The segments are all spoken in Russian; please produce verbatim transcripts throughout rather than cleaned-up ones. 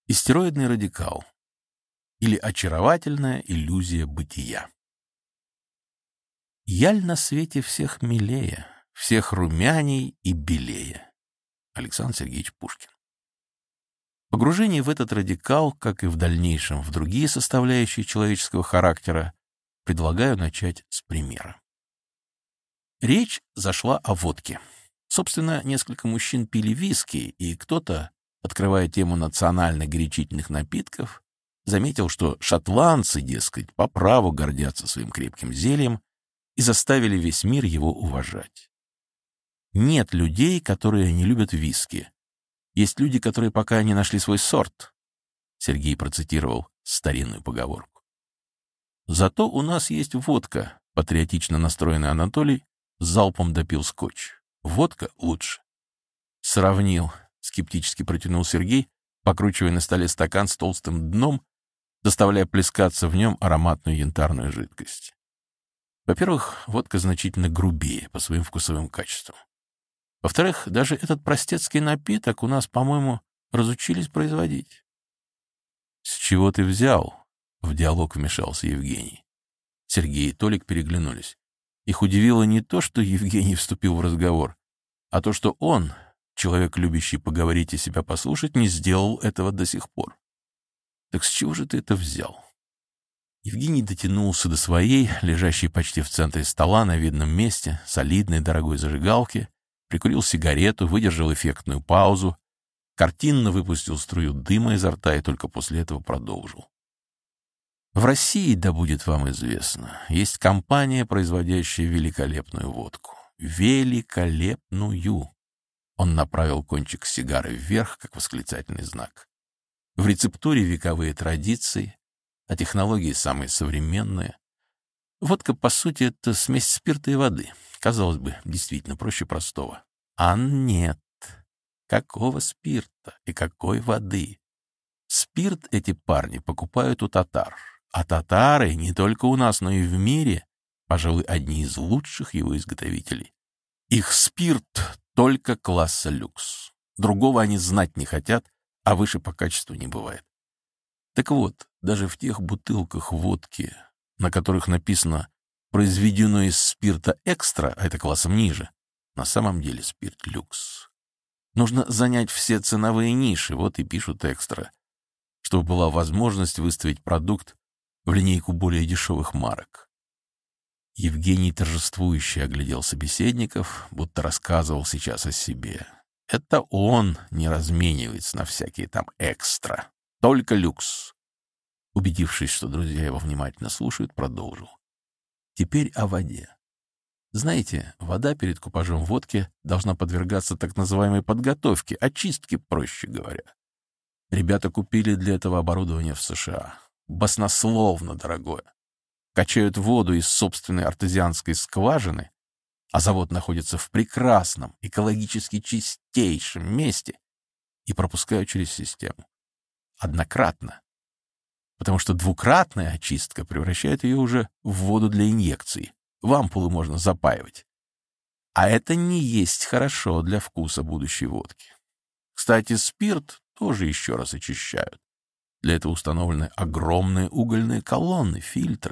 Истероидный радикал или очаровательная иллюзия бытия. Яль на свете всех милее, всех румяней и белее. Александр Сергеевич Пушкин. Погружение в этот радикал, как и в дальнейшем в другие составляющие человеческого характера, предлагаю начать с примера. Речь зашла о водке. Собственно, несколько мужчин пили виски, и кто-то, открывая тему национальных горячительных напитков, заметил, что шотландцы, дескать, по праву гордятся своим крепким зельем и заставили весь мир его уважать. Нет людей, которые не любят виски. Есть люди, которые пока не нашли свой сорт. Сергей процитировал старинную поговорку. Зато у нас есть водка, патриотично настроенный Анатолий залпом допил скотч. Водка лучше. Сравнил, скептически протянул Сергей, покручивая на столе стакан с толстым дном, заставляя плескаться в нем ароматную янтарную жидкость. Во-первых, водка значительно грубее по своим вкусовым качествам. Во-вторых, даже этот простецкий напиток у нас, по-моему, разучились производить. «С чего ты взял?» — в диалог вмешался Евгений. Сергей и Толик переглянулись. Их удивило не то, что Евгений вступил в разговор, а то, что он, человек, любящий поговорить и себя послушать, не сделал этого до сих пор. «Так с чего же ты это взял?» Евгений дотянулся до своей, лежащей почти в центре стола на видном месте, солидной дорогой зажигалки, прикурил сигарету, выдержал эффектную паузу, картинно выпустил струю дыма изо рта и только после этого продолжил. В России, да будет вам известно, есть компания, производящая великолепную водку. Великолепную! Он направил кончик сигары вверх, как восклицательный знак. В рецептуре вековые традиции, а технологии самые современные. Водка, по сути, это смесь спирта и воды. Казалось бы, действительно проще простого. А нет. Какого спирта и какой воды? Спирт эти парни покупают у татар. А татары не только у нас, но и в мире, пожалуй, одни из лучших его изготовителей. Их спирт только класса люкс. Другого они знать не хотят, а выше по качеству не бывает. Так вот, даже в тех бутылках водки, на которых написано «произведено из спирта экстра», а это классом ниже, на самом деле спирт люкс. Нужно занять все ценовые ниши, вот и пишут экстра, чтобы была возможность выставить продукт в линейку более дешевых марок. Евгений торжествующе оглядел собеседников, будто рассказывал сейчас о себе. Это он не разменивается на всякие там экстра. Только люкс. Убедившись, что друзья его внимательно слушают, продолжил. Теперь о воде. Знаете, вода перед купажом водки должна подвергаться так называемой подготовке, очистке, проще говоря. Ребята купили для этого оборудование в США. Баснословно дорогое. Качают воду из собственной артезианской скважины, а завод находится в прекрасном, экологически чистейшем месте, и пропускают через систему. Однократно. Потому что двукратная очистка превращает ее уже в воду для инъекций. В ампулы можно запаивать. А это не есть хорошо для вкуса будущей водки. Кстати, спирт тоже еще раз очищают. Для этого установлены огромные угольные колонны, фильтры.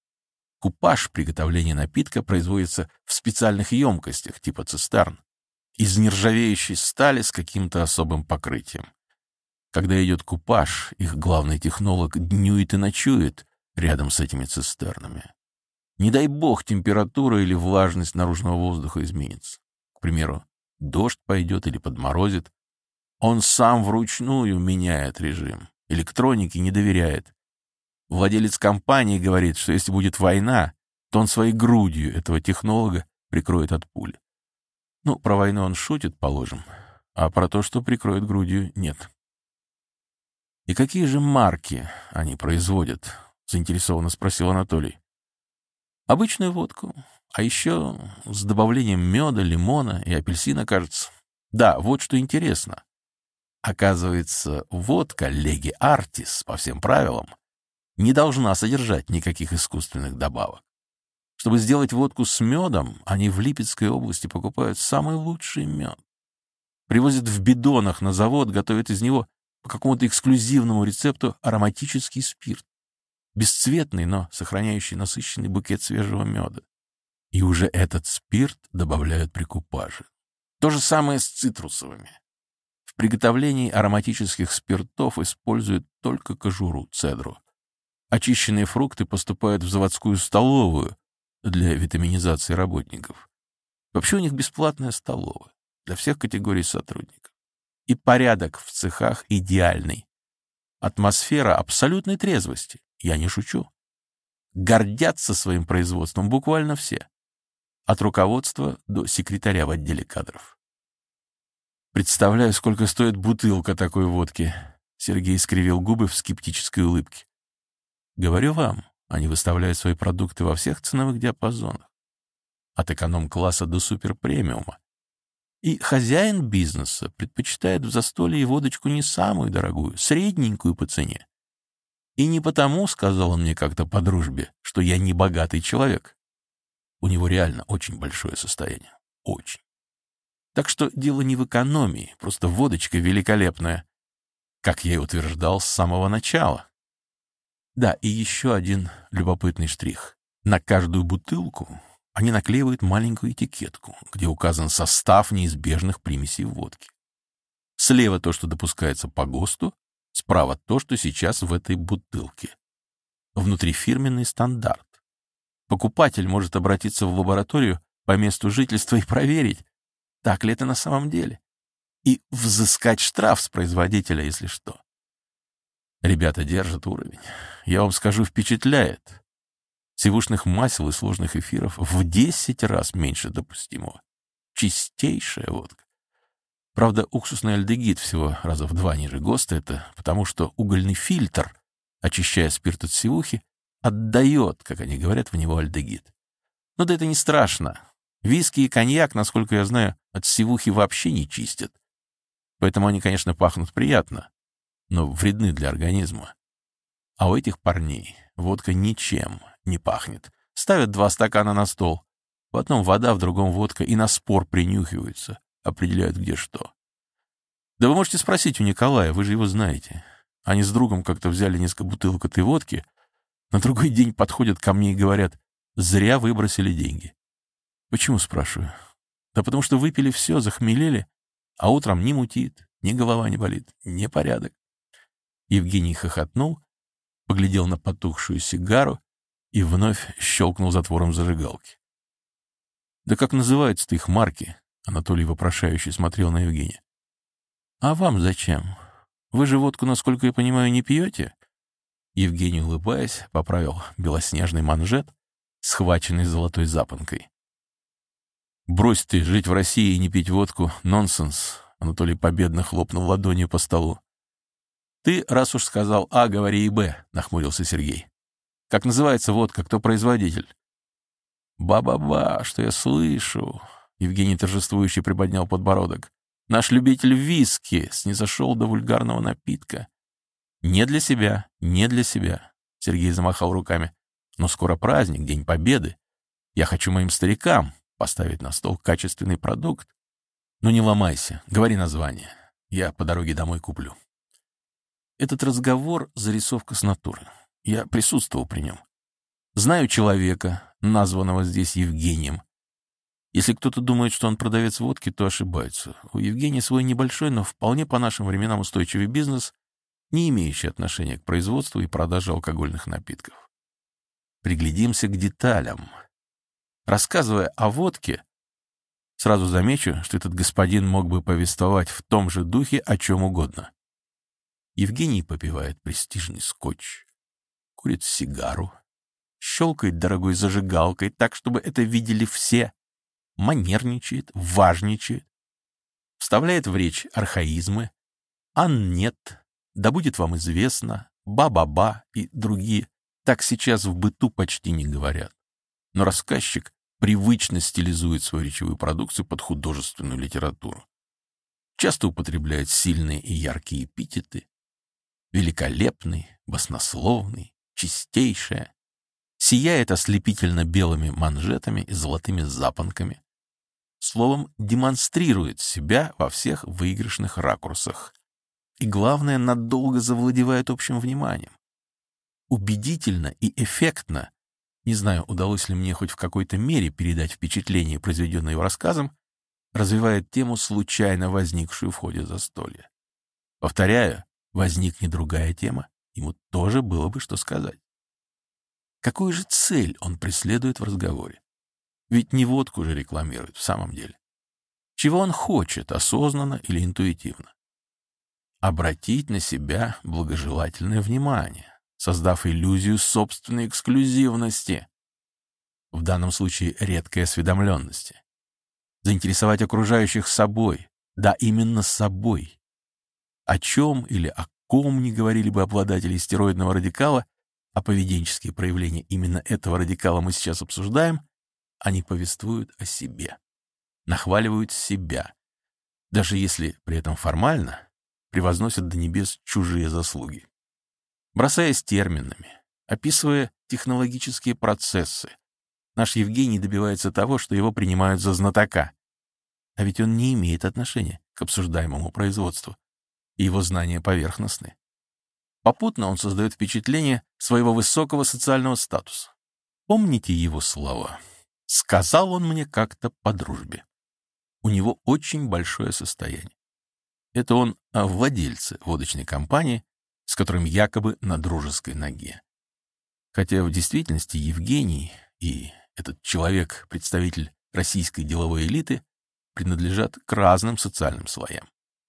Купаж приготовления напитка производится в специальных емкостях типа цистерн, из нержавеющей стали с каким-то особым покрытием. Когда идет купаж, их главный технолог днюет и ночует рядом с этими цистернами. Не дай бог температура или влажность наружного воздуха изменится. К примеру, дождь пойдет или подморозит. Он сам вручную меняет режим. Электронике не доверяет. Владелец компании говорит, что если будет война, то он своей грудью этого технолога прикроет от пули. Ну, про войну он шутит, положим, а про то, что прикроет грудью, нет. «И какие же марки они производят?» — заинтересованно спросил Анатолий. «Обычную водку, а еще с добавлением меда, лимона и апельсина, кажется. Да, вот что интересно. Оказывается, водка Леги Артис по всем правилам не должна содержать никаких искусственных добавок. Чтобы сделать водку с медом, они в Липецкой области покупают самый лучший мед. Привозят в бидонах на завод, готовят из него по какому-то эксклюзивному рецепту ароматический спирт, бесцветный, но сохраняющий насыщенный букет свежего меда. И уже этот спирт добавляют при купаже. То же самое с цитрусовыми. В приготовлении ароматических спиртов используют только кожуру, цедру. Очищенные фрукты поступают в заводскую столовую для витаминизации работников. Вообще у них бесплатная столовая для всех категорий сотрудников. И порядок в цехах идеальный. Атмосфера абсолютной трезвости. Я не шучу. Гордятся своим производством буквально все. От руководства до секретаря в отделе кадров. Представляю, сколько стоит бутылка такой водки. Сергей скривил губы в скептической улыбке. Говорю вам, они выставляют свои продукты во всех ценовых диапазонах. От эконом-класса до суперпремиума. И хозяин бизнеса предпочитает в застолье водочку не самую дорогую, средненькую по цене. И не потому, сказал он мне как-то по дружбе, что я не богатый человек. У него реально очень большое состояние. Очень. Так что дело не в экономии, просто водочка великолепная, как я и утверждал с самого начала. Да, и еще один любопытный штрих. На каждую бутылку они наклеивают маленькую этикетку, где указан состав неизбежных примесей водки. Слева то, что допускается по ГОСТу, справа то, что сейчас в этой бутылке. Внутри фирменный стандарт. Покупатель может обратиться в лабораторию по месту жительства и проверить, так ли это на самом деле, и взыскать штраф с производителя, если что. Ребята держат уровень. Я вам скажу, впечатляет. Сивушных масел и сложных эфиров в десять раз меньше допустимого. Чистейшая водка. Правда, уксусный альдегид всего раза в два ниже ГОСТа. Это потому, что угольный фильтр, очищая спирт от сивухи, отдает, как они говорят, в него альдегид. Но да это не страшно. Виски и коньяк, насколько я знаю, от сивухи вообще не чистят. Поэтому они, конечно, пахнут приятно, но вредны для организма. А у этих парней водка ничем не пахнет. Ставят два стакана на стол. В одном вода, в другом водка, и на спор принюхиваются, определяют, где что. Да вы можете спросить у Николая, вы же его знаете. Они с другом как-то взяли несколько бутылок этой водки, на другой день подходят ко мне и говорят, зря выбросили деньги. Почему, спрашиваю? Да потому что выпили все, захмелели, а утром ни мутит, ни голова не болит, ни порядок. Евгений хохотнул, поглядел на потухшую сигару и вновь щелкнул затвором зажигалки. «Да как называются-то их марки?» Анатолий вопрошающе смотрел на Евгения. «А вам зачем? Вы же водку, насколько я понимаю, не пьете?» Евгений, улыбаясь, поправил белоснежный манжет, схваченный золотой запонкой. «Брось ты, жить в России и не пить водку — нонсенс!» Анатолий победно хлопнул ладонью по столу. «Ты, раз уж сказал А, говори и Б», — нахмурился Сергей. «Как называется водка, кто производитель?» «Ба-ба-ба, что я слышу!» Евгений торжествующе приподнял подбородок. «Наш любитель виски снизошел до вульгарного напитка». «Не для себя, не для себя», — Сергей замахал руками. «Но скоро праздник, День Победы. Я хочу моим старикам поставить на стол качественный продукт. Ну не ломайся, говори название. Я по дороге домой куплю». Этот разговор — зарисовка с натуры. Я присутствовал при нем. Знаю человека, названного здесь Евгением. Если кто-то думает, что он продавец водки, то ошибается. У Евгения свой небольшой, но вполне по нашим временам устойчивый бизнес, не имеющий отношения к производству и продаже алкогольных напитков. Приглядимся к деталям. Рассказывая о водке, сразу замечу, что этот господин мог бы повествовать в том же духе о чем угодно. Евгений попивает престижный скотч, курит сигару, щелкает дорогой зажигалкой так, чтобы это видели все, манерничает, важничает, вставляет в речь архаизмы, а нет, да будет вам известно, ба-ба-ба и другие, так сейчас в быту почти не говорят. Но рассказчик привычно стилизует свою речевую продукцию под художественную литературу. Часто употребляет сильные и яркие эпитеты. Великолепный, баснословный, чистейшая. Сияет ослепительно белыми манжетами и золотыми запонками. Словом, демонстрирует себя во всех выигрышных ракурсах. и, главное, надолго завладевает общим вниманием. Убедительно и эффектно, не знаю, удалось ли мне хоть в какой-то мере передать впечатление, произведенное его рассказом, развивает тему, случайно возникшую в ходе застолья. Повторяю, возникнет другая тема, ему тоже было бы что сказать. Какую же цель он преследует в разговоре? Ведь не водку же рекламирует в самом деле. Чего он хочет, осознанно или интуитивно? Обратить на себя благожелательное внимание, создав иллюзию собственной эксклюзивности, в данном случае редкой осведомленности. Заинтересовать окружающих собой, да именно собой. О чем или о ком не говорили бы обладатели стероидного радикала, а поведенческие проявления именно этого радикала мы сейчас обсуждаем, они повествуют о себе, нахваливают себя, даже если при этом формально превозносят до небес чужие заслуги. Бросаясь терминами, описывая технологические процессы, наш Евгений добивается того, что его принимают за знатока. А ведь он не имеет отношения к обсуждаемому производству, и его знания поверхностны. Попутно он создает впечатление своего высокого социального статуса. Помните его слова? «Сказал он мне как-то по дружбе». У него очень большое состояние. Это он о владельце водочной компании, с которым якобы на дружеской ноге. Хотя в действительности Евгений и этот человек, представитель российской деловой элиты, принадлежат к разным социальным слоям.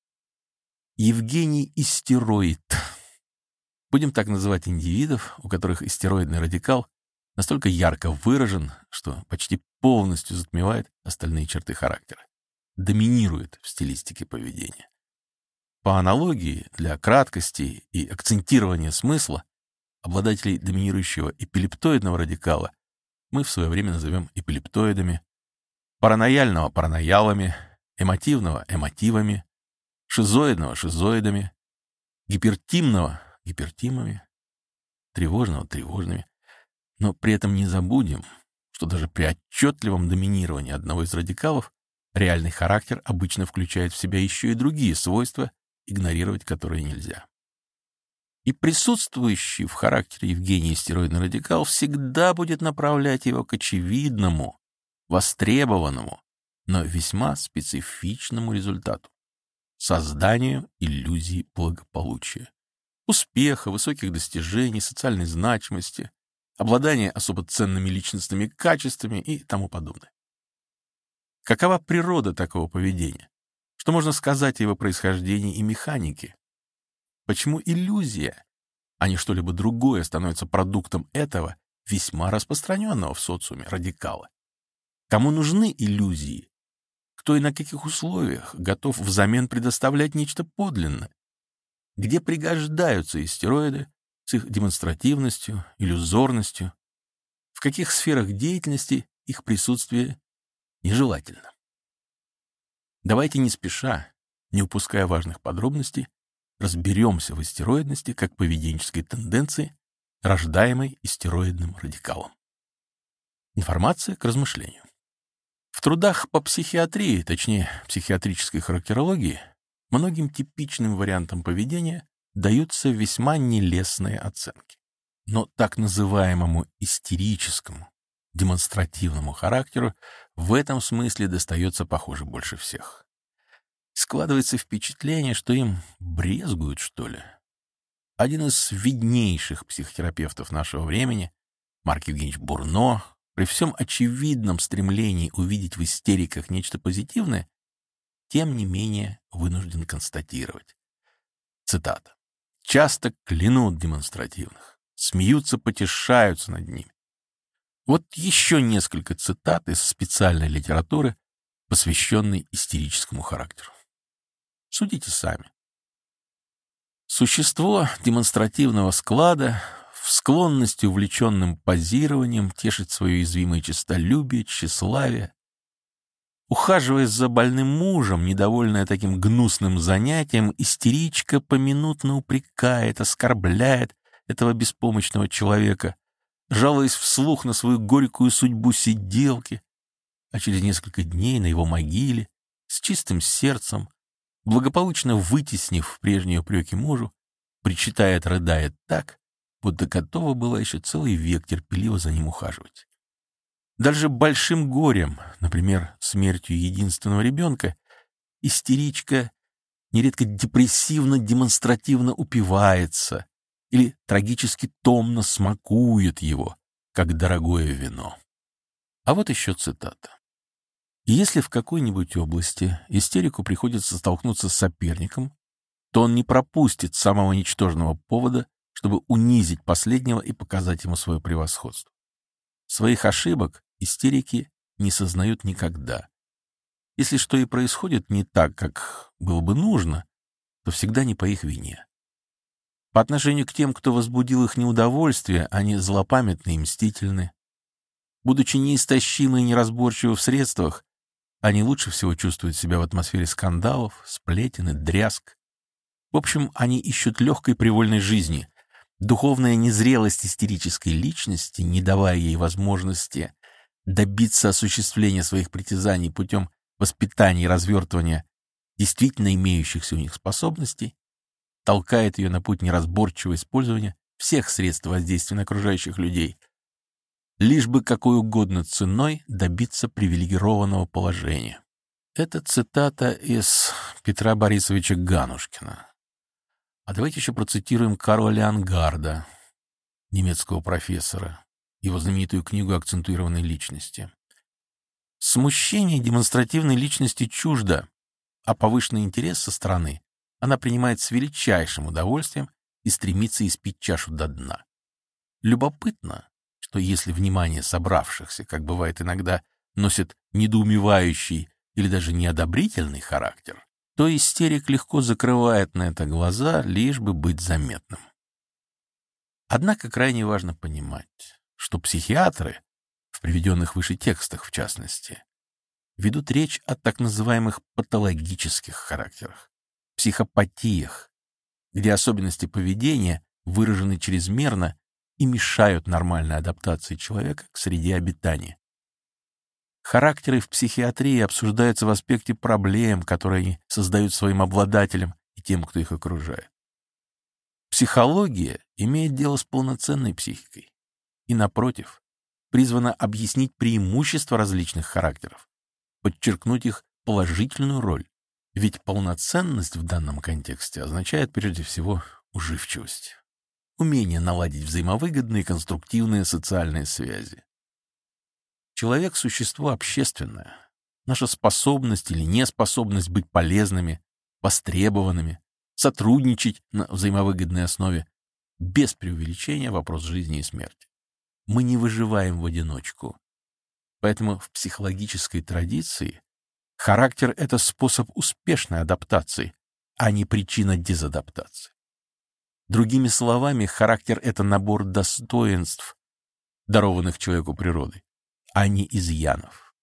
Евгений истероид. Будем так называть индивидов, у которых истероидный радикал настолько ярко выражен, что почти полностью затмевает остальные черты характера, доминирует в стилистике поведения. По аналогии, для краткости и акцентирования смысла, обладателей доминирующего эпилептоидного радикала мы в свое время назовем эпилептоидами, паранояльного — параноялами, эмотивного — эмотивами, шизоидного — шизоидами, гипертимного — гипертимами, тревожного — тревожными. Но при этом не забудем, что даже при отчетливом доминировании одного из радикалов реальный характер обычно включает в себя еще и другие свойства, игнорировать которые нельзя. И присутствующий в характере Евгения стероидный радикал всегда будет направлять его к очевидному, востребованному, но весьма специфичному результату — созданию иллюзии благополучия, успеха, высоких достижений, социальной значимости, обладания особо ценными личностными качествами и тому подобное. Какова природа такого поведения? Что можно сказать о его происхождении и механике? Почему иллюзия, а не что-либо другое, становится продуктом этого весьма распространенного в социуме радикала? Кому нужны иллюзии? Кто и на каких условиях готов взамен предоставлять нечто подлинное? Где пригождаются истероиды с их демонстративностью, иллюзорностью? В каких сферах деятельности их присутствие нежелательно? Давайте не спеша, не упуская важных подробностей, разберемся в истероидности как поведенческой тенденции, рождаемой истероидным радикалом. Информация к размышлению. В трудах по психиатрии, точнее, психиатрической характерологии, многим типичным вариантам поведения даются весьма нелестные оценки. Но так называемому истерическому, демонстративному характеру в этом смысле достается, похоже, больше всех. Складывается впечатление, что им брезгуют, что ли. Один из виднейших психотерапевтов нашего времени, Марк Евгеньевич Бурно, при всем очевидном стремлении увидеть в истериках нечто позитивное, тем не менее вынужден констатировать. Цитата. «Часто клянут демонстративных, смеются, потешаются над ними». Вот еще несколько цитат из специальной литературы, посвященной истерическому характеру. Судите сами. Существо демонстративного склада в склонности увлеченным позированием тешит свое уязвимое честолюбие, тщеславие. Ухаживая за больным мужем, недовольная таким гнусным занятием, истеричка поминутно упрекает, оскорбляет этого беспомощного человека, жалуясь вслух на свою горькую судьбу сиделки, а через несколько дней на его могиле с чистым сердцем благополучно вытеснив прежние упреки мужу, причитает, рыдает так, будто готова была еще целый век терпеливо за ним ухаживать. Даже большим горем, например, смертью единственного ребенка, истеричка нередко депрессивно-демонстративно упивается или трагически томно смакует его, как дорогое вино. А вот еще цитата. Если в какой-нибудь области истерику приходится столкнуться с соперником, то он не пропустит самого ничтожного повода, чтобы унизить последнего и показать ему свое превосходство. Своих ошибок истерики не сознают никогда. Если что и происходит не так, как было бы нужно, то всегда не по их вине. По отношению к тем, кто возбудил их неудовольствие, они злопамятны и мстительны. Будучи неистощимы и неразборчивы в средствах, они лучше всего чувствуют себя в атмосфере скандалов, сплетен и дрязг. В общем, они ищут легкой привольной жизни. Духовная незрелость истерической личности, не давая ей возможности добиться осуществления своих притязаний путем воспитания и развертывания действительно имеющихся у них способностей, толкает ее на путь неразборчивого использования всех средств воздействия на окружающих людей, лишь бы какой угодно ценой добиться привилегированного положения. Это цитата из Петра Борисовича Ганушкина. А давайте еще процитируем Карла Леонгарда, немецкого профессора, его знаменитую книгу «Акцентуированные личности». Смущение демонстративной личности чуждо, а повышенный интерес со стороны она принимает с величайшим удовольствием и стремится испить чашу до дна. Любопытно, что если внимание собравшихся, как бывает иногда, носит недоумевающий или даже неодобрительный характер, то истерик легко закрывает на это глаза, лишь бы быть заметным. Однако крайне важно понимать, что психиатры, в приведенных выше текстах в частности, ведут речь о так называемых патологических характерах, психопатиях, где особенности поведения выражены чрезмерно и мешают нормальной адаптации человека к среде обитания. Характеры в психиатрии обсуждаются в аспекте проблем, которые они создают своим обладателям и тем, кто их окружает. Психология имеет дело с полноценной психикой и, напротив, призвана объяснить преимущества различных характеров, подчеркнуть их положительную роль, ведь полноценность в данном контексте означает прежде всего уживчивость, умение наладить взаимовыгодные конструктивные социальные связи. Человек — существо общественное. Наша способность или неспособность быть полезными, востребованными, сотрудничать на взаимовыгодной основе — без преувеличения вопрос жизни и смерти. Мы не выживаем в одиночку. Поэтому в психологической традиции характер — это способ успешной адаптации, а не причина дезадаптации. Другими словами, характер — это набор достоинств, дарованных человеку природой, а не изъянов.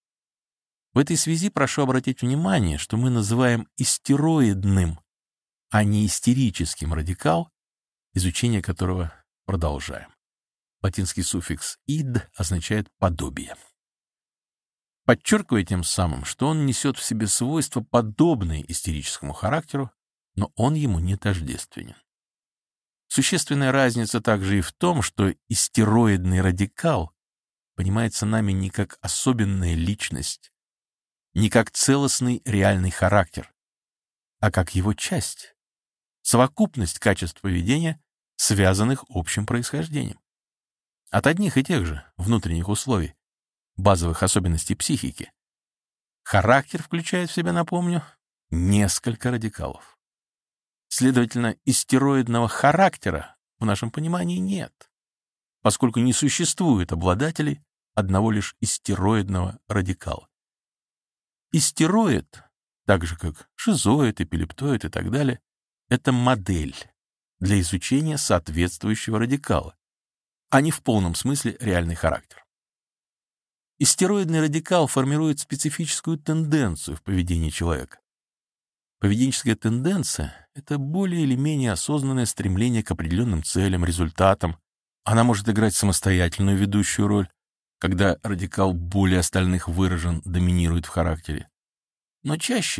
В этой связи прошу обратить внимание, что мы называем истероидным, а не истерическим радикал, изучение которого продолжаем. Латинский суффикс «ид» означает «подобие». Подчеркивая тем самым, что он несет в себе свойства, подобные истерическому характеру, но он ему не тождественен. Существенная разница также и в том, что истероидный радикал понимается нами не как особенная личность, не как целостный реальный характер, а как его часть, совокупность качеств поведения, связанных общим происхождением. От одних и тех же внутренних условий, базовых особенностей психики. Характер включает в себя, напомню, несколько радикалов. Следовательно, истероидного характера в нашем понимании нет, поскольку не существует обладателей одного лишь истероидного радикала. Истероид, так же как шизоид, эпилептоид и так далее, это модель для изучения соответствующего радикала, а не в полном смысле реальный характер. Истероидный радикал формирует специфическую тенденцию в поведении человека. Поведенческая тенденция — это более или менее осознанное стремление к определенным целям, результатам. Она может играть самостоятельную ведущую роль, когда радикал более остальных выражен, доминирует в характере. Но чаще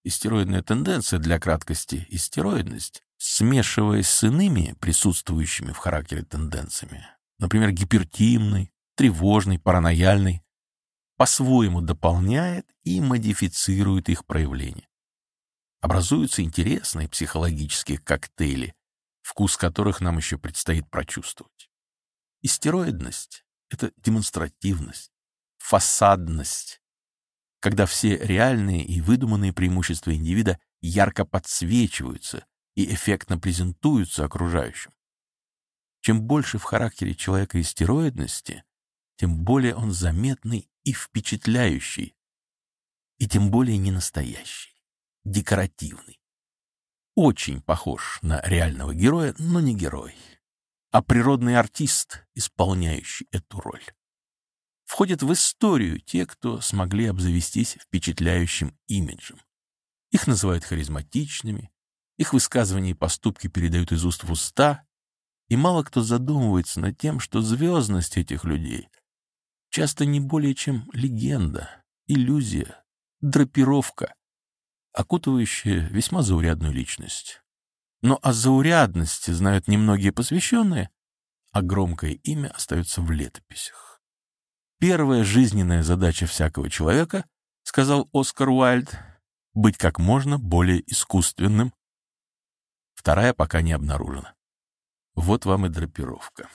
истероидная тенденция, для краткости истероидность, смешиваясь с иными присутствующими в характере тенденциями, например, гипертимной, тревожной, паранояльной, по-своему дополняет и модифицирует их проявление. Образуются интересные психологические коктейли, вкус которых нам еще предстоит прочувствовать. Истероидность — это демонстративность, фасадность, когда все реальные и выдуманные преимущества индивида ярко подсвечиваются и эффектно презентуются окружающим. Чем больше в характере человека истероидности, тем более он заметный и впечатляющий, и тем более ненастоящий, декоративный. Очень похож на реального героя, но не герой, а природный артист, исполняющий эту роль. Входят в историю те, кто смогли обзавестись впечатляющим имиджем. Их называют харизматичными, их высказывания и поступки передают из уст в уста, и мало кто задумывается над тем, что звездность этих людей часто не более чем легенда, иллюзия, драпировка, окутывающая весьма заурядную личность. Но о заурядности знают немногие посвященные, а громкое имя остается в летописях. Первая жизненная задача всякого человека, сказал Оскар Уайльд, быть как можно более искусственным. Вторая пока не обнаружена. Вот вам и драпировка.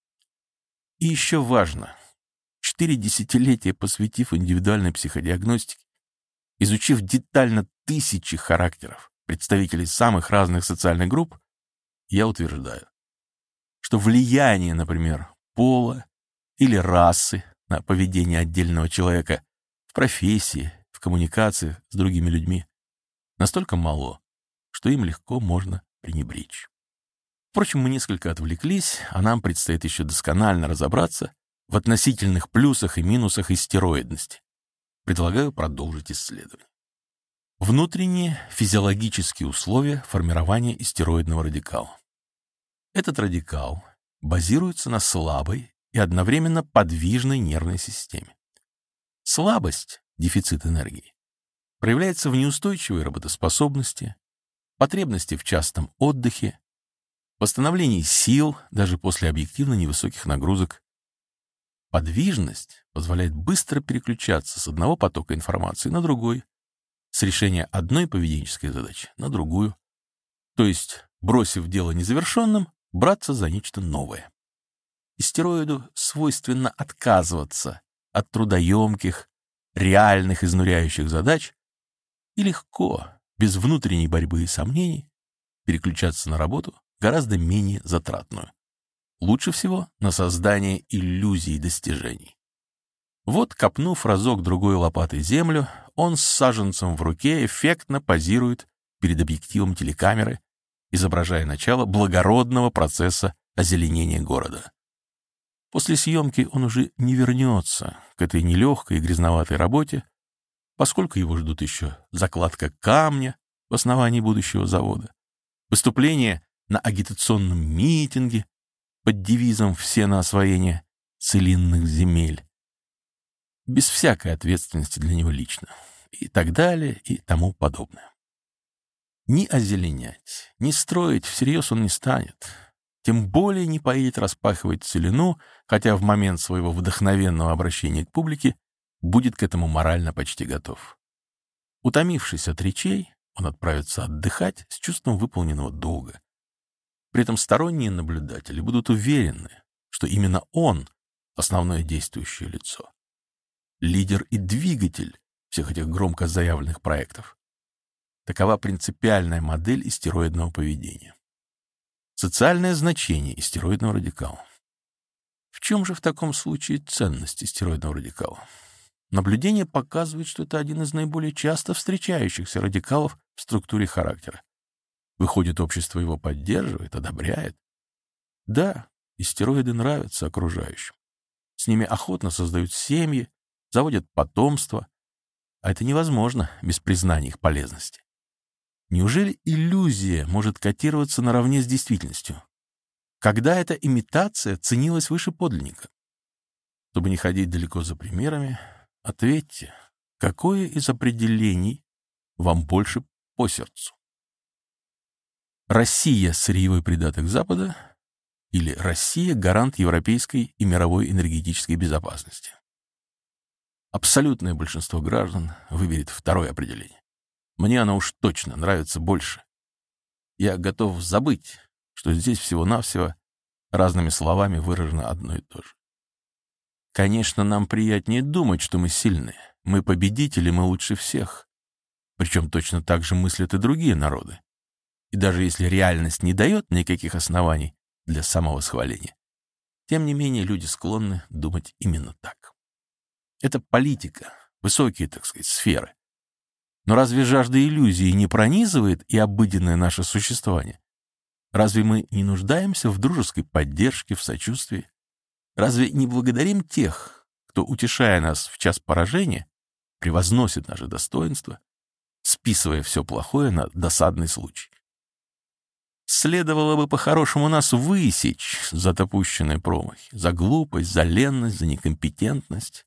И еще важно, четыре десятилетия посвятив индивидуальной психодиагностике, изучив детально тысячи характеров представителей самых разных социальных групп, я утверждаю, что влияние, например, пола или расы на поведение отдельного человека в профессии, в коммуникации с другими людьми настолько мало, что им легко можно пренебречь. Впрочем, мы несколько отвлеклись, а нам предстоит еще досконально разобраться в относительных плюсах и минусах истероидности. Предлагаю продолжить исследование. Внутренние физиологические условия формирования истероидного радикала. Этот радикал базируется на слабой и одновременно подвижной нервной системе. Слабость, дефицит энергии, проявляется в неустойчивой работоспособности, потребности в частом отдыхе, восстановлении сил даже после объективно невысоких нагрузок. Подвижность позволяет быстро переключаться с одного потока информации на другой, с решения одной поведенческой задачи на другую, то есть, бросив дело незавершенным, браться за нечто новое. Истероиду свойственно отказываться от трудоемких, реальных изнуряющих задач и легко, без внутренней борьбы и сомнений, переключаться на работу гораздо менее затратную. Лучше всего на создание иллюзий достижений. Вот, копнув разок-другой лопатой землю, он с саженцем в руке эффектно позирует перед объективом телекамеры, изображая начало благородного процесса озеленения города. После съемки он уже не вернется к этой нелегкой и грязноватой работе, поскольку его ждут еще закладка камня в основании будущего завода, выступление на агитационном митинге под девизом «Все на освоение целинных земель», без всякой ответственности для него лично, и так далее, и тому подобное. Ни озеленять, ни строить всерьез он не станет, тем более не поедет распахивать целину, хотя в момент своего вдохновенного обращения к публике будет к этому морально почти готов. Утомившись от речей, он отправится отдыхать с чувством выполненного долга. При этом сторонние наблюдатели будут уверены, что именно он — основное действующее лицо, лидер и двигатель всех этих громко заявленных проектов. Такова принципиальная модель истероидного поведения. Социальное значение истероидного радикала. В чем же в таком случае ценность истероидного радикала? Наблюдение показывает, что это один из наиболее часто встречающихся радикалов в структуре характера. Выходит, общество его поддерживает, одобряет. Да, истероиды нравятся окружающим. С ними охотно создают семьи, заводят потомство, а это невозможно без признания их полезности. Неужели иллюзия может котироваться наравне с действительностью? Когда эта имитация ценилась выше подлинника? Чтобы не ходить далеко за примерами, ответьте, какое из определений вам больше по сердцу. Россия — сырьевой придаток Запада или Россия — гарант европейской и мировой энергетической безопасности? Абсолютное большинство граждан выберет второе определение. Мне оно уж точно нравится больше. Я готов забыть, что здесь всего-навсего разными словами выражено одно и то же. Конечно, нам приятнее думать, что мы сильны, мы победители, мы лучше всех. Причем точно так же мыслят и другие народы. И даже если реальность не дает никаких оснований для самовосхваления, тем не менее люди склонны думать именно так. Это политика, высокие, так сказать, сферы. Но разве жажда иллюзии не пронизывает и обыденное наше существование? Разве мы не нуждаемся в дружеской поддержке, в сочувствии? Разве не благодарим тех, кто, утешая нас в час поражения, превозносит наше достоинство, списывая все плохое на досадный случай? Следовало бы по-хорошему нас высечь за допущенные промахи, за глупость, за ленность, за некомпетентность.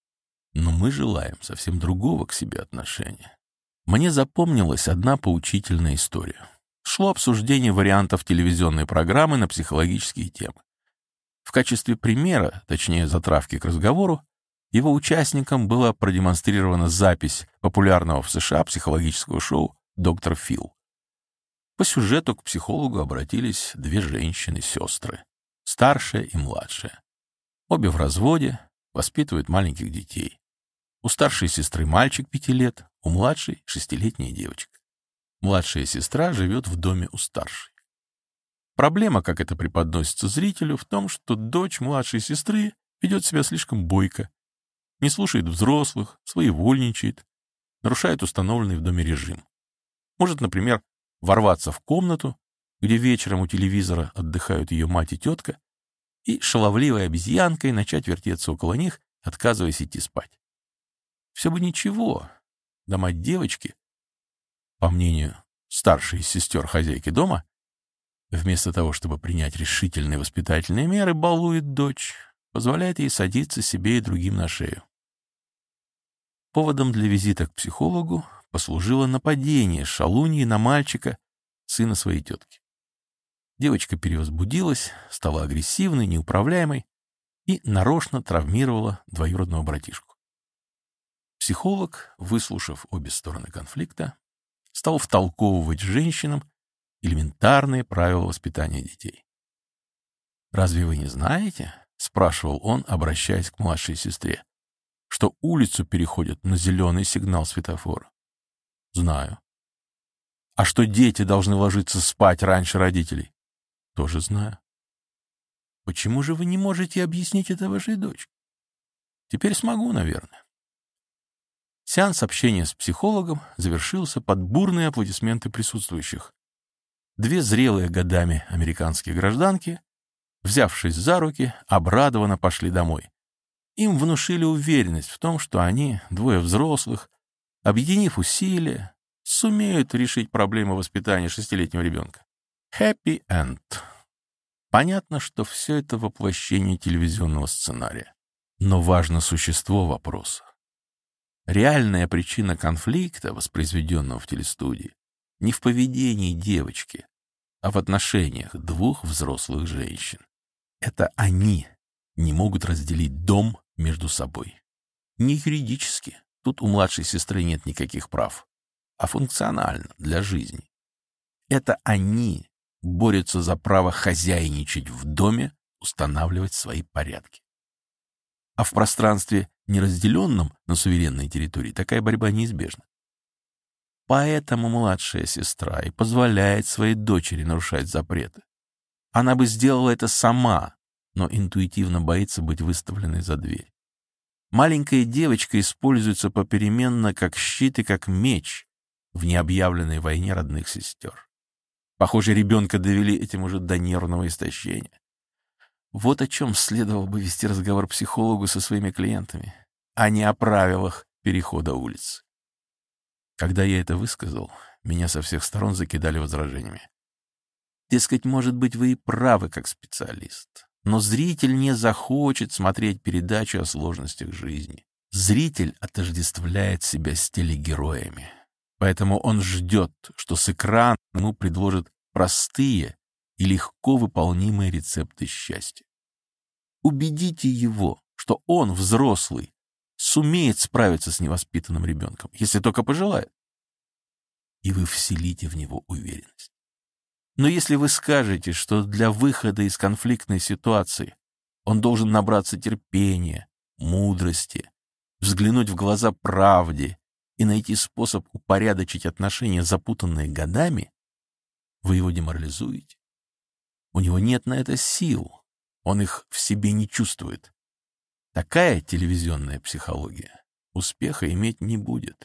Но мы желаем совсем другого к себе отношения. Мне запомнилась одна поучительная история. Шло обсуждение вариантов телевизионной программы на психологические темы. В качестве примера, точнее затравки к разговору, его участникам была продемонстрирована запись популярного в США психологического шоу «Доктор Фил». По сюжету к психологу обратились две женщины-сестры, старшая и младшая. Обе в разводе, воспитывают маленьких детей. У старшей сестры мальчик пяти лет, у младшей — шестилетняя девочка. Младшая сестра живет в доме у старшей. Проблема, как это преподносится зрителю, в том, что дочь младшей сестры ведет себя слишком бойко, не слушает взрослых, своевольничает, нарушает установленный в доме режим. Может, например, ворваться в комнату, где вечером у телевизора отдыхают ее мать и тетка, и шаловливой обезьянкой начать вертеться около них, отказываясь идти спать. Все бы ничего, да мать девочки, по мнению старшей из сестер хозяйки дома, вместо того, чтобы принять решительные воспитательные меры, балует дочь, позволяет ей садиться себе и другим на шею. Поводом для визита к психологу послужило нападение шалуньи на мальчика, сына своей тетки. Девочка перевозбудилась, стала агрессивной, неуправляемой и нарочно травмировала двоюродного братишку. Психолог, выслушав обе стороны конфликта, стал втолковывать женщинам элементарные правила воспитания детей. «Разве вы не знаете, — спрашивал он, обращаясь к младшей сестре, — что улицу переходят на зеленый сигнал светофора?» «Знаю». «А что дети должны ложиться спать раньше родителей?» «Тоже знаю». «Почему же вы не можете объяснить это вашей дочке?» «Теперь смогу, наверное». Сеанс общения с психологом завершился под бурные аплодисменты присутствующих. Две зрелые годами американские гражданки, взявшись за руки, обрадованно пошли домой. Им внушили уверенность в том, что они, двое взрослых, объединив усилия, сумеют решить проблему воспитания шестилетнего ребенка. Happy end. Понятно, что все это воплощение телевизионного сценария. Но важно существо вопроса. Реальная причина конфликта, воспроизведенного в телестудии, не в поведении девочки, а в отношениях двух взрослых женщин. Это они не могут разделить дом между собой. Не юридически, тут у младшей сестры нет никаких прав, а функционально, для жизни. Это они борются за право хозяйничать в доме, устанавливать свои порядки. А в пространстве, неразделенном на суверенной территории, такая борьба неизбежна. Поэтому младшая сестра и позволяет своей дочери нарушать запреты. Она бы сделала это сама, но интуитивно боится быть выставленной за дверь. Маленькая девочка используется попеременно как щит и как меч в необъявленной войне родных сестер. Похоже, ребенка довели этим уже до нервного истощения. Вот о чем следовало бы вести разговор психологу со своими клиентами, а не о правилах перехода улиц. Когда я это высказал, меня со всех сторон закидали возражениями. Дескать, может быть, вы и правы как специалист, но зритель не захочет смотреть передачу о сложностях жизни. Зритель отождествляет себя с телегероями. Поэтому он ждет, что с экрана ему предложат простые и легко выполнимые рецепты счастья. Убедите его, что он, взрослый, сумеет справиться с невоспитанным ребенком, если только пожелает. И вы вселите в него уверенность. Но если вы скажете, что для выхода из конфликтной ситуации он должен набраться терпения, мудрости, взглянуть в глаза правде и найти способ упорядочить отношения, запутанные годами, вы его деморализуете. У него нет на это сил, он их в себе не чувствует. Такая телевизионная психология успеха иметь не будет.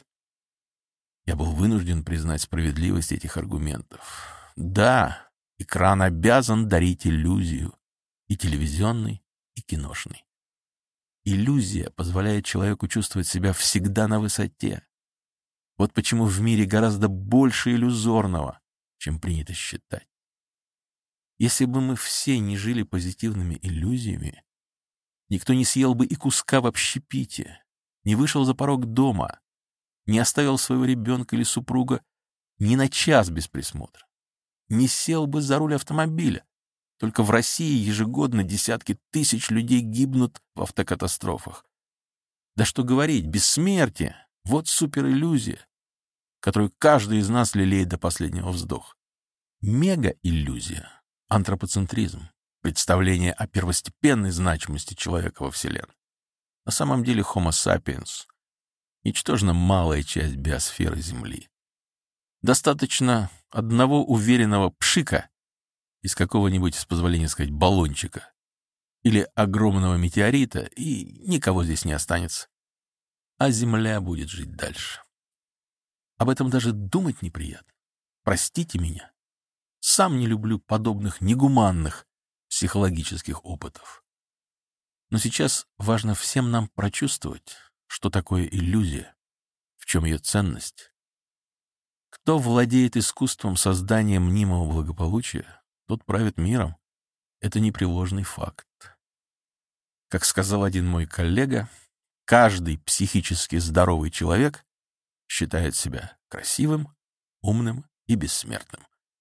Я был вынужден признать справедливость этих аргументов. Да, экран обязан дарить иллюзию, и телевизионный, и киношный. Иллюзия позволяет человеку чувствовать себя всегда на высоте. Вот почему в мире гораздо больше иллюзорного, чем принято считать. Если бы мы все не жили позитивными иллюзиями, никто не съел бы и куска в общепите, не вышел за порог дома, не оставил своего ребенка или супруга ни на час без присмотра, не сел бы за руль автомобиля. Только в России ежегодно десятки тысяч людей гибнут в автокатастрофах. Да что говорить, бессмертие — вот супериллюзия, которую каждый из нас лелеет до последнего вздоха. Мега-иллюзия — антропоцентризм, представление о первостепенной значимости человека во Вселенной. На самом деле Homo sapiens — ничтожно малая часть биосферы Земли. Достаточно одного уверенного пшика из какого-нибудь, с позволения сказать, баллончика или огромного метеорита, и никого здесь не останется. А Земля будет жить дальше. Об этом даже думать неприятно. Простите меня. Сам не люблю подобных негуманных психологических опытов. Но сейчас важно всем нам прочувствовать, что такое иллюзия, в чем ее ценность. Кто владеет искусством создания мнимого благополучия, тот правит миром. Это непреложный факт. Как сказал один мой коллега, каждый психически здоровый человек считает себя красивым, умным и бессмертным.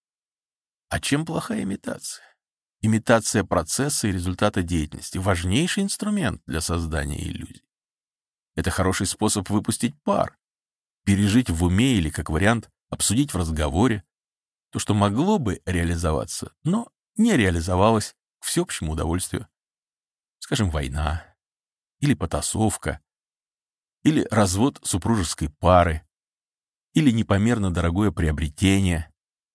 А чем плохая имитация? Имитация процесса и результата деятельности — важнейший инструмент для создания иллюзий. Это хороший способ выпустить пар, пережить в уме или, как вариант, обсудить в разговоре то, что могло бы реализоваться, но не реализовалось к всеобщему удовольствию. Скажем, война, или потасовка, или развод супружеской пары, или непомерно дорогое приобретение.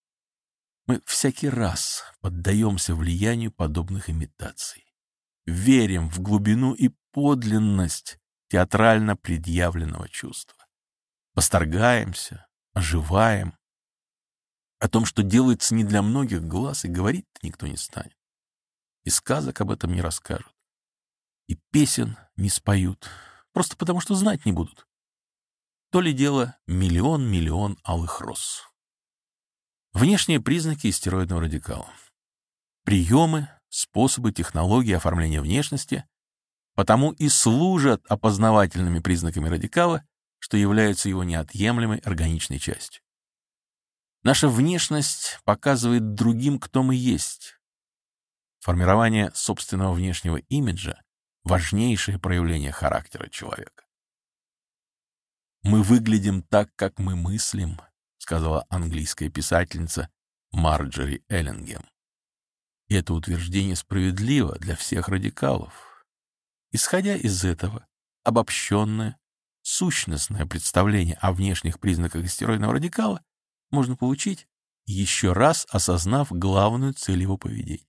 Мы всякий раз поддаемся влиянию подобных имитаций. Верим в глубину и подлинность театрально предъявленного чувства. Восторгаемся, оживаем. О том, что делается не для многих глаз, и говорить никто не станет. И сказок об этом не расскажут. И песен не споют, просто потому что знать не будут. То ли дело миллион-миллион алых роз. Внешние признаки истероидного радикала. Приемы, способы, технологии оформления внешности потому и служат опознавательными признаками радикала, что являются его неотъемлемой органичной частью. Наша внешность показывает другим, кто мы есть. Формирование собственного внешнего имиджа — важнейшее проявление характера человека. «Мы выглядим так, как мы мыслим», — сказала английская писательница Марджори Эллингем. И это утверждение справедливо для всех радикалов. Исходя из этого, обобщенное, сущностное представление о внешних признаках истероидного радикала можно получить, еще раз осознав главную цель его поведения.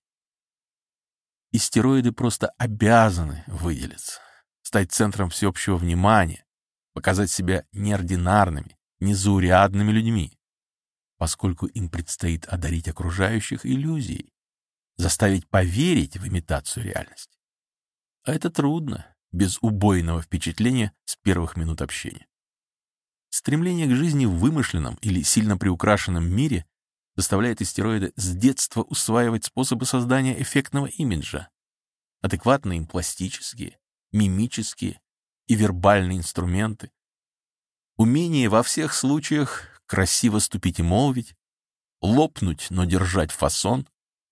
Истероиды просто обязаны выделиться, стать центром всеобщего внимания, показать себя неординарными, незаурядными людьми, поскольку им предстоит одарить окружающих иллюзией, заставить поверить в имитацию реальности. А это трудно, без убойного впечатления с первых минут общения. Стремление к жизни в вымышленном или сильно приукрашенном мире заставляет истероиды с детства усваивать способы создания эффектного имиджа, адекватные им пластические, мимические и вербальные инструменты, умение во всех случаях красиво ступить и молвить, лопнуть, но держать фасон.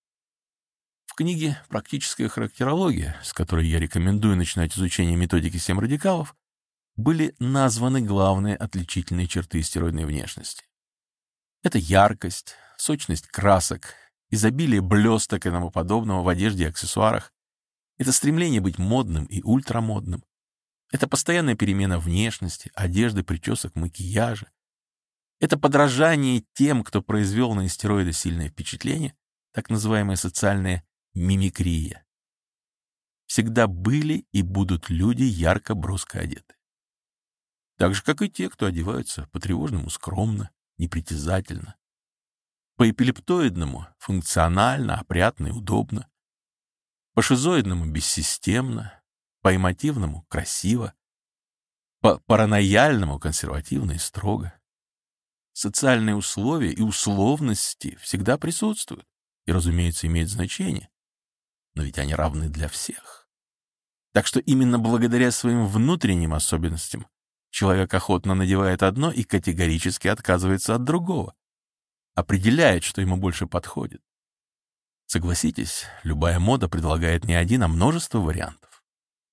В книге «Практическая характерология», с которой я рекомендую начинать изучение методики «Семь радикалов», были названы главные отличительные черты стероидной внешности. Это яркость, сочность красок, изобилие блесток и тому подобного в одежде и аксессуарах. Это стремление быть модным и ультрамодным. Это постоянная перемена внешности, одежды, причесок, макияжа. Это подражание тем, кто произвел на стероиды сильное впечатление, так называемая социальная мимикрия. Всегда были и будут люди ярко броско одеты. Так же, как и те, кто одеваются по-тревожному скромно, непритязательно. По эпилептоидному — функционально, опрятно и удобно. По шизоидному — бессистемно. По эмотивному — красиво. По паранояльному — консервативно и строго. Социальные условия и условности всегда присутствуют и, разумеется, имеют значение. Но ведь они равны для всех. Так что именно благодаря своим внутренним особенностям человек охотно надевает одно и категорически отказывается от другого. Определяет, что ему больше подходит. Согласитесь, любая мода предлагает не один, а множество вариантов.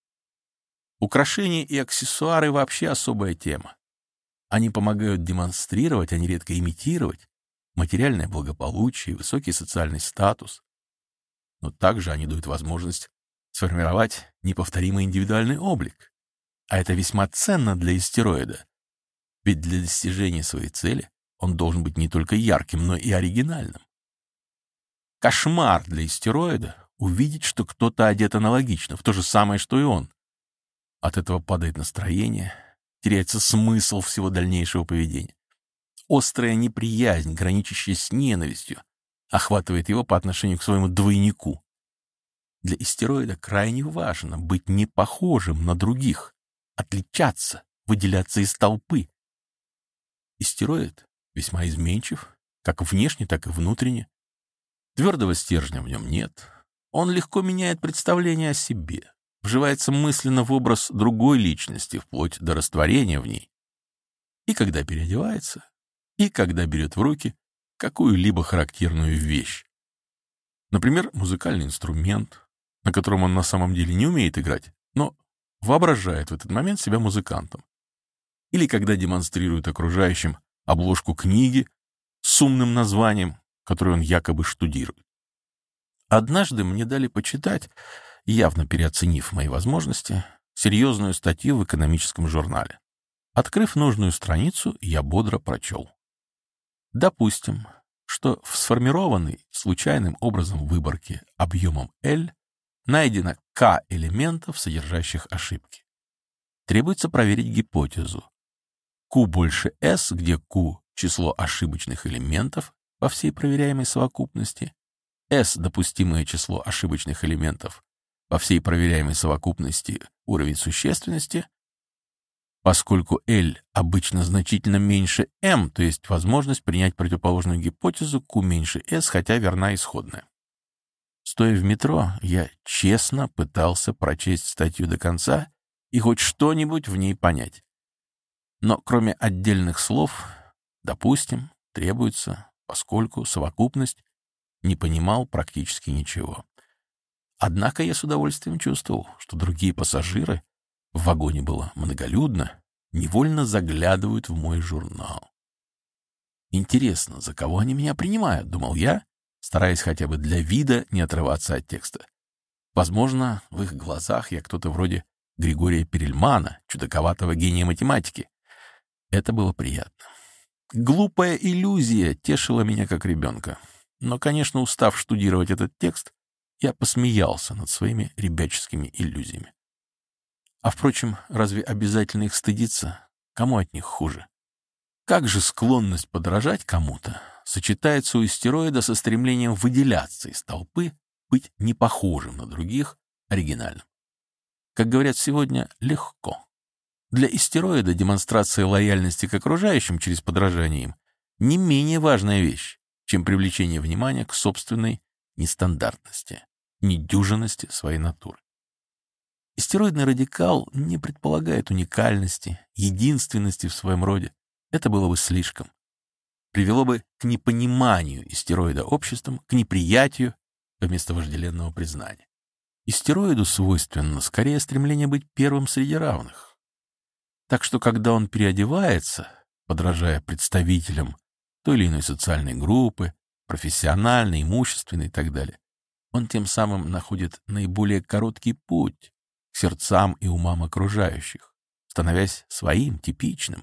Украшения и аксессуары — вообще особая тема. Они помогают демонстрировать, а нередко имитировать материальное благополучие и высокий социальный статус. Но также они дают возможность сформировать неповторимый индивидуальный облик. А это весьма ценно для истероида. Ведь для достижения своей цели он должен быть не только ярким, но и оригинальным. Кошмар для истероида — увидеть, что кто-то одет аналогично, в то же самое, что и он. От этого падает настроение, теряется смысл всего дальнейшего поведения. Острая неприязнь, граничащая с ненавистью, охватывает его по отношению к своему двойнику. Для истероида крайне важно быть не похожим на других, отличаться, выделяться из толпы. Истероид весьма изменчив, как внешне, так и внутренне. Твердого стержня в нем нет. Он легко меняет представление о себе, вживается мысленно в образ другой личности, вплоть до растворения в ней. И когда переодевается, и когда берет в руки какую-либо характерную вещь. Например, музыкальный инструмент, на котором он на самом деле не умеет играть, но воображает в этот момент себя музыкантом. Или когда демонстрирует окружающим обложку книги с умным названием, которую он якобы штудирует. Однажды мне дали почитать, явно переоценив мои возможности, серьезную статью в экономическом журнале. Открыв нужную страницу, я бодро прочел. Допустим, что в сформированной случайным образом выборке объемом L найдено K элементов, содержащих ошибки. Требуется проверить гипотезу. Q больше S, где Q — число ошибочных элементов во всей проверяемой совокупности, S — допустимое число ошибочных элементов во всей проверяемой совокупности уровень существенности. Поскольку L обычно значительно меньше M, то есть возможность принять противоположную гипотезу Q меньше S, хотя верна исходная. Стоя в метро, я честно пытался прочесть статью до конца и хоть что-нибудь в ней понять. Но кроме отдельных слов, допустим, требуется, поскольку совокупность, не понимал практически ничего. Однако я с удовольствием чувствовал, что другие пассажиры, в вагоне было многолюдно, невольно заглядывают в мой журнал. «Интересно, за кого они меня принимают?» — думал я, стараясь хотя бы для вида не отрываться от текста. Возможно, в их глазах я кто-то вроде Григория Перельмана, чудаковатого гения математики. Это было приятно. Глупая иллюзия тешила меня как ребенка. Но, конечно, устав штудировать этот текст, я посмеялся над своими ребяческими иллюзиями. А, впрочем, разве обязательно их стыдиться? Кому от них хуже? Как же склонность подражать кому-то сочетается у истероида со стремлением выделяться из толпы, быть не похожим на других, оригинальным? Как говорят сегодня, легко. Для истероида демонстрация лояльности к окружающим через подражание им не менее важная вещь, чем привлечение внимания к собственной нестандартности, недюжинности своей натуры. Истероидный радикал не предполагает уникальности, единственности в своем роде. Это было бы слишком. привело бы к непониманию истероида обществом, к неприятию вместо вожделенного признания. Истероиду свойственно скорее стремление быть первым среди равных. Так что, когда он переодевается, подражая представителям той или иной социальной группы, профессиональной, имущественной и так далее, он тем самым находит наиболее короткий путь к сердцам и умам окружающих, становясь своим, типичным.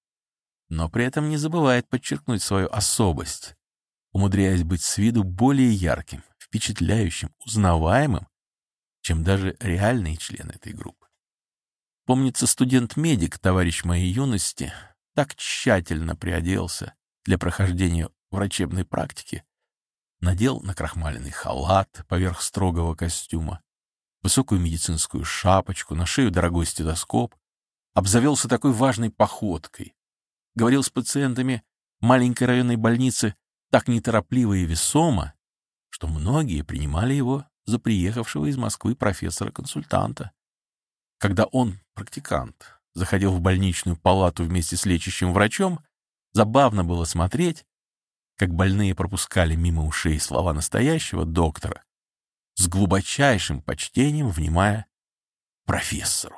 Но при этом не забывает подчеркнуть свою особость, умудряясь быть с виду более ярким, впечатляющим, узнаваемым, чем даже реальные члены этой группы. Помнится, студент-медик, товарищ моей юности, так тщательно приоделся для прохождения врачебной практики, надел накрахмаленный халат поверх строгого костюма, высокую медицинскую шапочку, на шею дорогой стетоскоп, обзавелся такой важной походкой, говорил с пациентами маленькой районной больницы так неторопливо и весомо, что многие принимали его за приехавшего из Москвы профессора-консультанта. Когда он, практикант, заходил в больничную палату вместе с лечащим врачом, забавно было смотреть, как больные пропускали мимо ушей слова настоящего доктора, с глубочайшим почтением внимая профессору.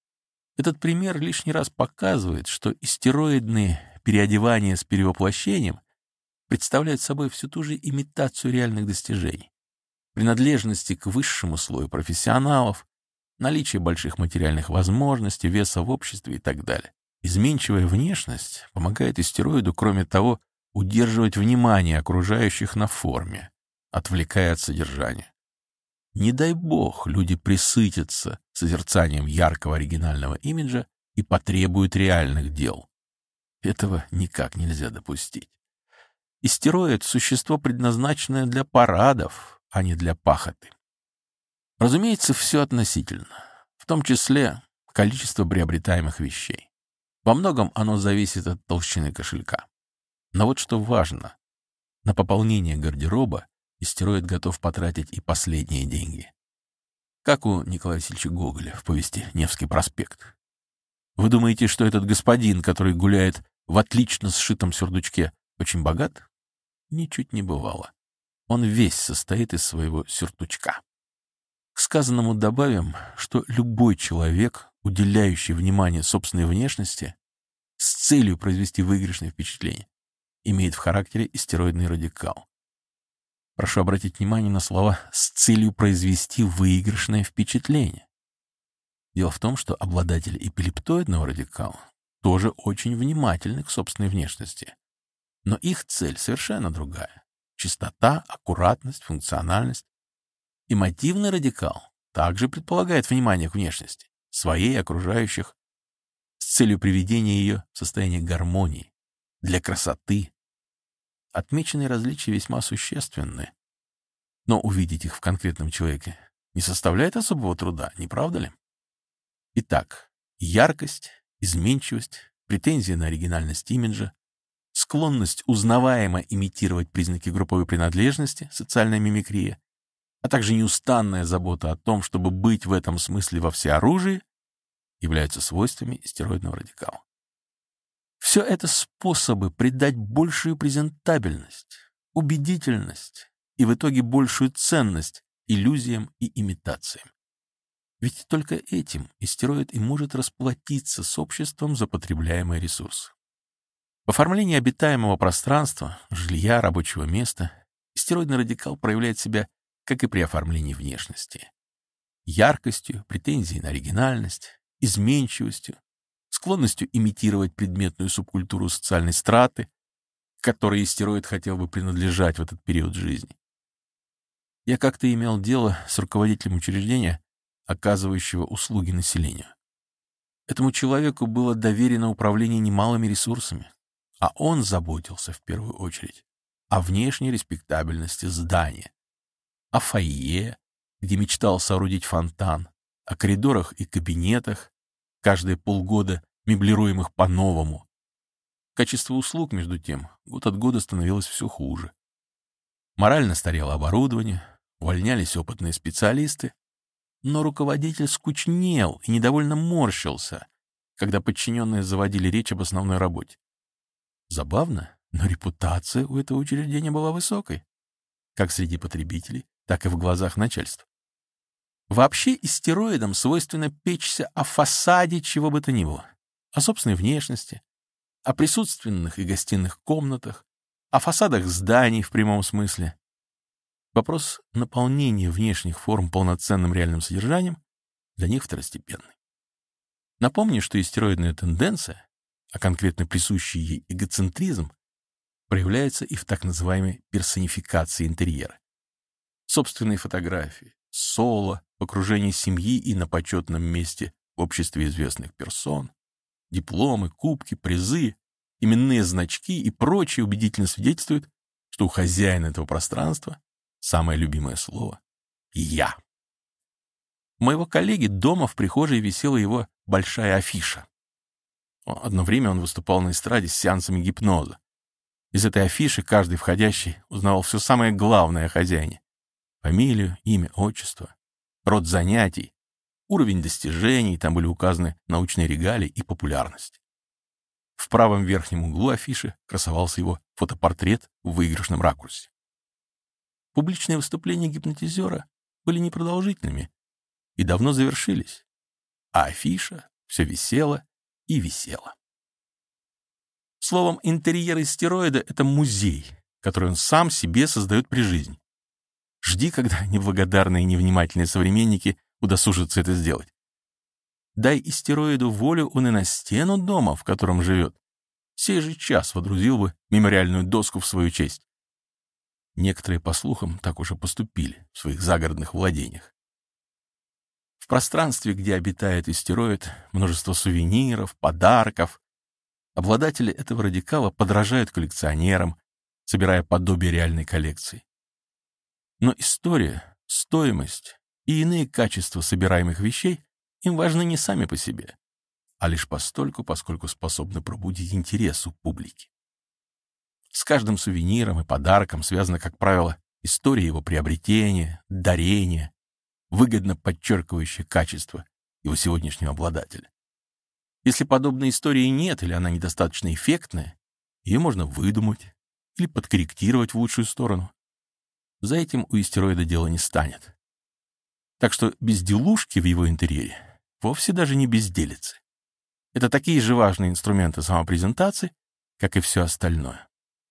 Этот пример лишний раз показывает, что истероидные переодевания с перевоплощением представляют собой всю ту же имитацию реальных достижений, принадлежности к высшему слою профессионалов, наличие больших материальных возможностей, веса в обществе и так далее. Изменчивая внешность помогает истероиду, кроме того, удерживать внимание окружающих на форме, отвлекая от содержания. Не дай бог, люди пресытятся созерцанием яркого оригинального имиджа и потребуют реальных дел. Этого никак нельзя допустить. Истероид — существо, предназначенное для парадов, а не для пахоты. Разумеется, все относительно, в том числе количество приобретаемых вещей. Во многом оно зависит от толщины кошелька. Но вот что важно. На пополнение гардероба истероид готов потратить и последние деньги. Как у Николая Васильевича Гоголя в повести «Невский проспект». Вы думаете, что этот господин, который гуляет в отлично сшитом сюртучке, очень богат? Ничуть не бывало. Он весь состоит из своего сюртучка. К сказанному добавим, что любой человек, уделяющий внимание собственной внешности с целью произвести выигрышное впечатление, имеет в характере истероидный радикал. Прошу обратить внимание на слова «с целью произвести выигрышное впечатление». Дело в том, что обладатели эпилептоидного радикала тоже очень внимательны к собственной внешности. Но их цель совершенно другая. Чистота, аккуратность, функциональность. Эмотивный радикал также предполагает внимание к внешности, своей и окружающих, с целью приведения ее в состояние гармонии, для красоты. Отмеченные различия весьма существенны, но увидеть их в конкретном человеке не составляет особого труда, не правда ли? Итак, яркость, изменчивость, претензии на оригинальность имиджа, склонность узнаваемо имитировать признаки групповой принадлежности, социальная мимикрия, а также неустанная забота о том, чтобы быть в этом смысле во всеоружии, являются свойствами истероидного радикала. Все это способы придать большую презентабельность, убедительность и в итоге большую ценность иллюзиям и имитациям. Ведь только этим истероид и может расплатиться с обществом за потребляемые ресурсы. В оформлении обитаемого пространства, жилья, рабочего места истероидный радикал проявляет себя, как и при оформлении внешности. Яркостью, претензией на оригинальность, изменчивостью, склонностью имитировать предметную субкультуру социальной страты, к которой истероид хотел бы принадлежать в этот период жизни. Я как-то имел дело с руководителем учреждения, оказывающего услуги населению. Этому человеку было доверено управление немалыми ресурсами, а он заботился в первую очередь о внешней респектабельности здания, о фойе, где мечтал соорудить фонтан, о коридорах и кабинетах, каждые полгода меблируемых по-новому. Качество услуг, между тем, год от года становилось все хуже. Морально старело оборудование, увольнялись опытные специалисты, но руководитель скучнел и недовольно морщился, когда подчиненные заводили речь об основной работе. Забавно, Но репутация у этого учреждения была высокой, как среди потребителей, так и в глазах начальства. Вообще истероидам свойственно печься о фасаде чего бы то ни было, о собственной внешности, о присутственных и гостиных комнатах, о фасадах зданий в прямом смысле. Вопрос наполнения внешних форм полноценным реальным содержанием для них второстепенный. Напомню, что истероидная тенденция, а конкретно присущий ей эгоцентризм, проявляется и в так называемой персонификации интерьера. Собственные фотографии, соло, в окружении семьи и на почетном месте в обществе известных персон, дипломы, кубки, призы, именные значки и прочее убедительно свидетельствуют, что у хозяина этого пространства самое любимое слово — «я». У моего коллеги дома в прихожей висела его большая афиша. Одно время он выступал на эстраде с сеансами гипноза. Из этой афиши каждый входящий узнавал все самое главное о хозяине: фамилию, имя, отчество, род занятий, уровень достижений, там были указаны научные регалии и популярность. В правом верхнем углу афиши красовался его фотопортрет в выигрышном ракурсе. Публичные выступления гипнотизера были непродолжительными и давно завершились, а афиша все висела и висела. Словом, интерьер истероида — это музей, который он сам себе создает при жизни. Жди, когда неблагодарные и невнимательные современники удосужатся это сделать. Дай истероиду волю, он и на стену дома, в котором живет, сей же час водрузил бы мемориальную доску в свою честь. Некоторые, по слухам, так уже поступили в своих загородных владениях. В пространстве, где обитает истероид, множество сувениров, подарков. Обладатели этого радикала подражают коллекционерам, собирая подобие реальной коллекции. Но история, стоимость и иные качества собираемых вещей им важны не сами по себе, а лишь постольку, поскольку способны пробудить интерес у публики. С каждым сувениром и подарком связана, как правило, история его приобретения, дарения, выгодно подчеркивающая качество его сегодняшнего обладателя. Если подобной истории нет или она недостаточно эффектная, ее можно выдумать или подкорректировать в лучшую сторону. За этим у истероида дело не станет. Так что безделушки в его интерьере вовсе даже не безделицы. Это такие же важные инструменты самопрезентации, как и все остальное.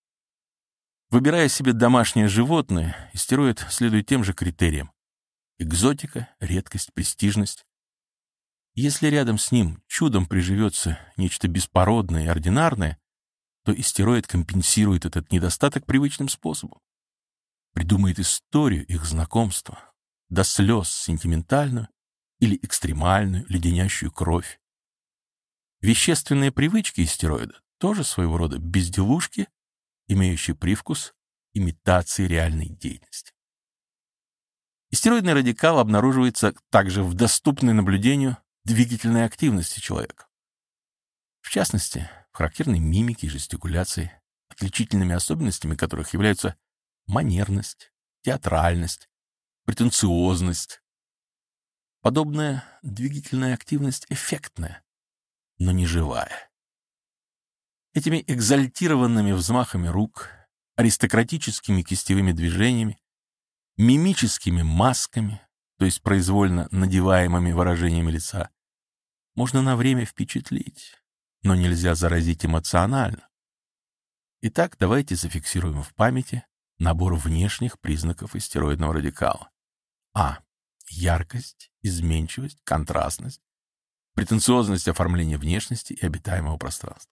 Выбирая себе домашнее животное, истероид следует тем же критериям: экзотика, редкость, престижность. Если рядом с ним чудом приживется нечто беспородное и ординарное, то истероид компенсирует этот недостаток привычным способом. Придумает историю их знакомства, до слез сентиментальную или экстремальную, леденящую кровь. Вещественные привычки истероида тоже своего рода безделушки, имеющие привкус имитации реальной деятельности. Истероидный радикал обнаруживается также в доступной наблюдению двигательной активности человека. В частности, в характерной мимике и жестикуляции, отличительными особенностями которых являются манерность, театральность, претенциозность. Подобная двигательная активность эффектная, но не живая. Этими экзальтированными взмахами рук, аристократическими кистевыми движениями, мимическими масками, то есть произвольно надеваемыми выражениями лица, можно на время впечатлить, но нельзя заразить эмоционально. Итак, давайте зафиксируем в памяти набор внешних признаков истероидного радикала. А. Яркость, изменчивость, контрастность, претенциозность оформления внешности и обитаемого пространства.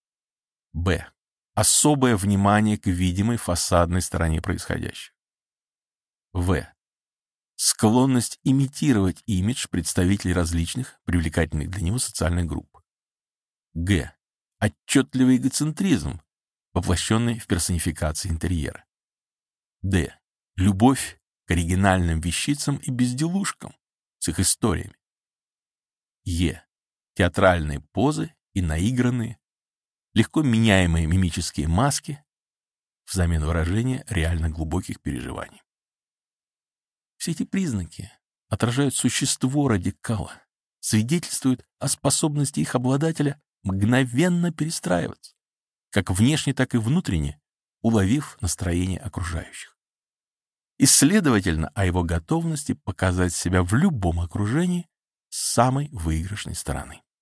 Б. Особое внимание к видимой фасадной стороне происходящего. В. Склонность имитировать имидж представителей различных, привлекательных для него социальных групп. Г. Отчетливый эгоцентризм, воплощенный в персонификации интерьера. Д. Любовь к оригинальным вещицам и безделушкам с их историями. Е. Театральные позы и наигранные, легко меняемые мимические маски взамен выражения реально глубоких переживаний. Все эти признаки отражают существо радикала, свидетельствуют о способности их обладателя мгновенно перестраиваться, как внешне, так и внутренне, уловив настроение окружающих. И, следовательно, о его готовности показать себя в любом окружении с самой выигрышной стороны.